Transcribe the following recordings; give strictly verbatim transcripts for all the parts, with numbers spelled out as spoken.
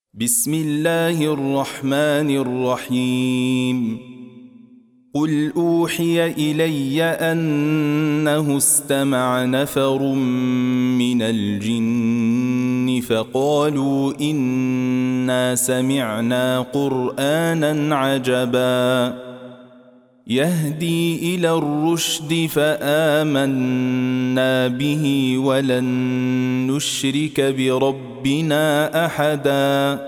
بسم الله الرحمن الرحيم قل أوحي إلي أنه استمع نفر من الجن فقالوا إنا سمعنا قرآنا عجبا يهدي إلى الرشد فآمنا به ولن نشرك بربنا أحدا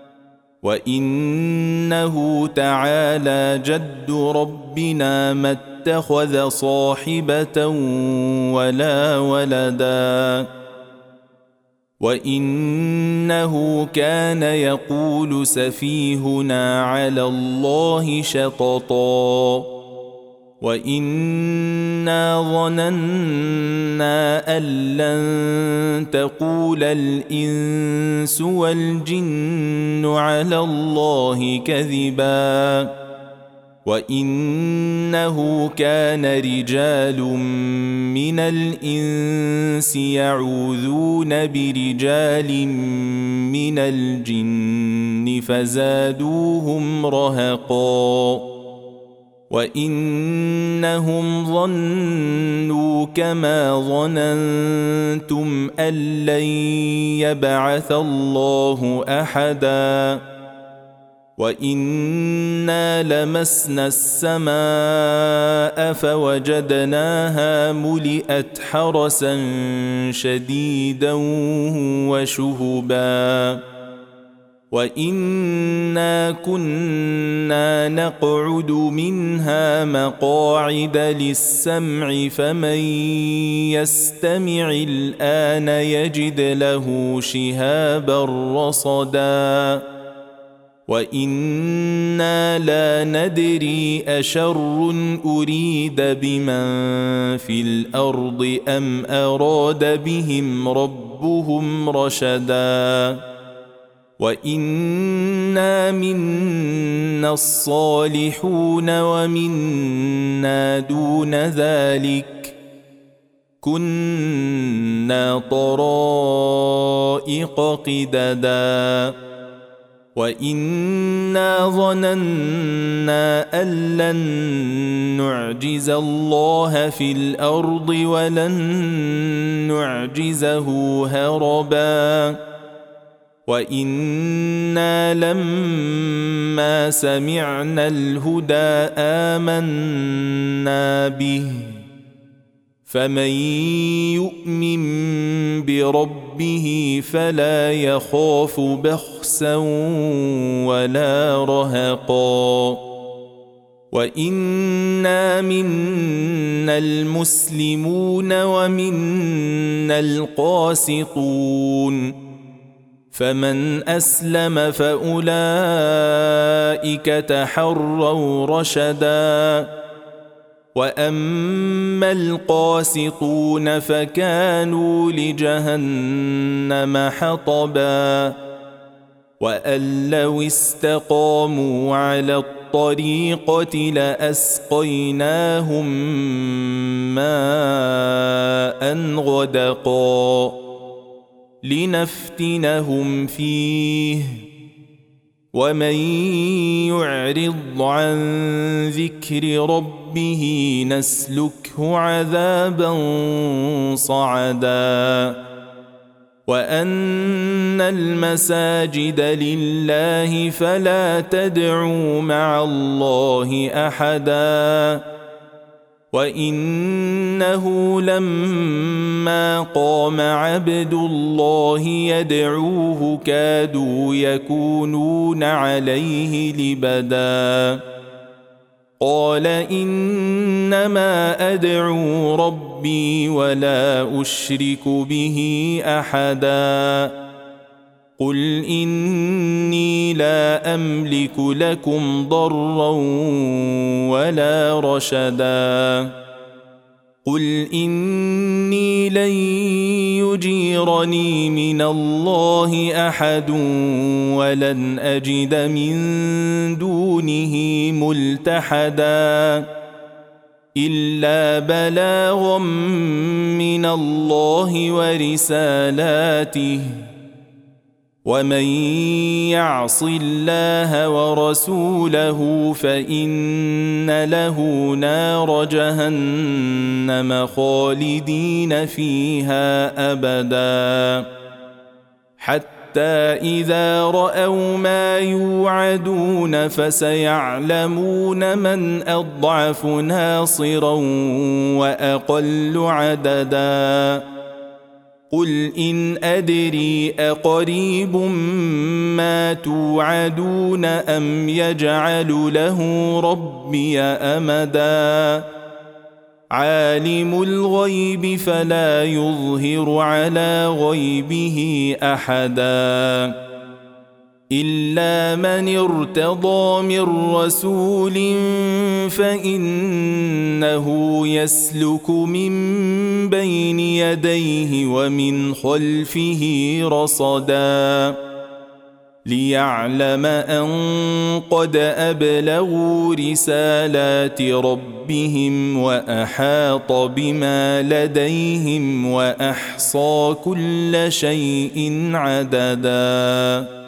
وإنه تعالى جد ربنا ما اتخذ صاحبة ولا ولدا وإنه كان يقول سفيهنا على الله شططا وإنا ظننا أن لن تقول الإنس والجن على الله كذبا وإنه كان رجال من الإنس يعوذون برجال من الجن فزادوهم رهقا وإنهم ظنوا كما ظننتم أن لن يبعث الله أحدا وإنا لمسنا السماء فوجدناها ملئت حرسا شديدا وشهبا وإنا كنا نقعد منها مقاعد للسمع فمن يستمع الآن يجد له شهابا رصدا وإنا لا ندري أشر أريد بمن في الأرض أم أراد بهم ربهم رشدا وإنا منا الصالحون ومنا دون ذلك كنا طرائق قددا وإنا ظننا أن لن نعجز الله في الأرض ولن نعجزه هربا وإنا لما سمعنا الهدى آمنا به فمن يؤمن بربه فلا يخاف بخسا ولا رهقا وإنا منا المسلمون ومنا القاسطون فمن أسلم فأولئك تحروا رشدا وأما القاسطون فكانوا لجهنم حطبا وأن لو استقاموا على الطريقة لأسقيناهم ماء غدقا لنفتنهم فيه ومن يعرض عن ذكر ربه نسلكه عذابا صعدا وأن المساجد لله فلا تدعوا مع الله أحدا وإنه لما قام عبد الله يدعوه كادوا يكونون عليه لبدا قال إنما أدعو ربي ولا أشرك به أحدا قل إني لا أملك لكم ضرا ولا رشدا قل إني لن يجيرني من الله أحد ولن أجد من دونه ملتحدا إلا بلاغا من الله ورسالاته ومن يعص الله ورسوله فإن له نار جهنم خالدين فيها أبدا حتى إذا رأوا ما يوعدون فسيعلمون من أضعف ناصرا وأقل عددا قل إن أدري أقريب ما توعدون أم يجعل له ربي أمدا عالم الغيب فلا يظهر على غيبه أحدا إلا من ارتضى من رسول فإنه يسلك من بين يديه ومن خلفه رصدا ليعلم أن قد أبلغوا رسالات ربهم وأحاط بما لديهم وأحصى كل شيء عددا.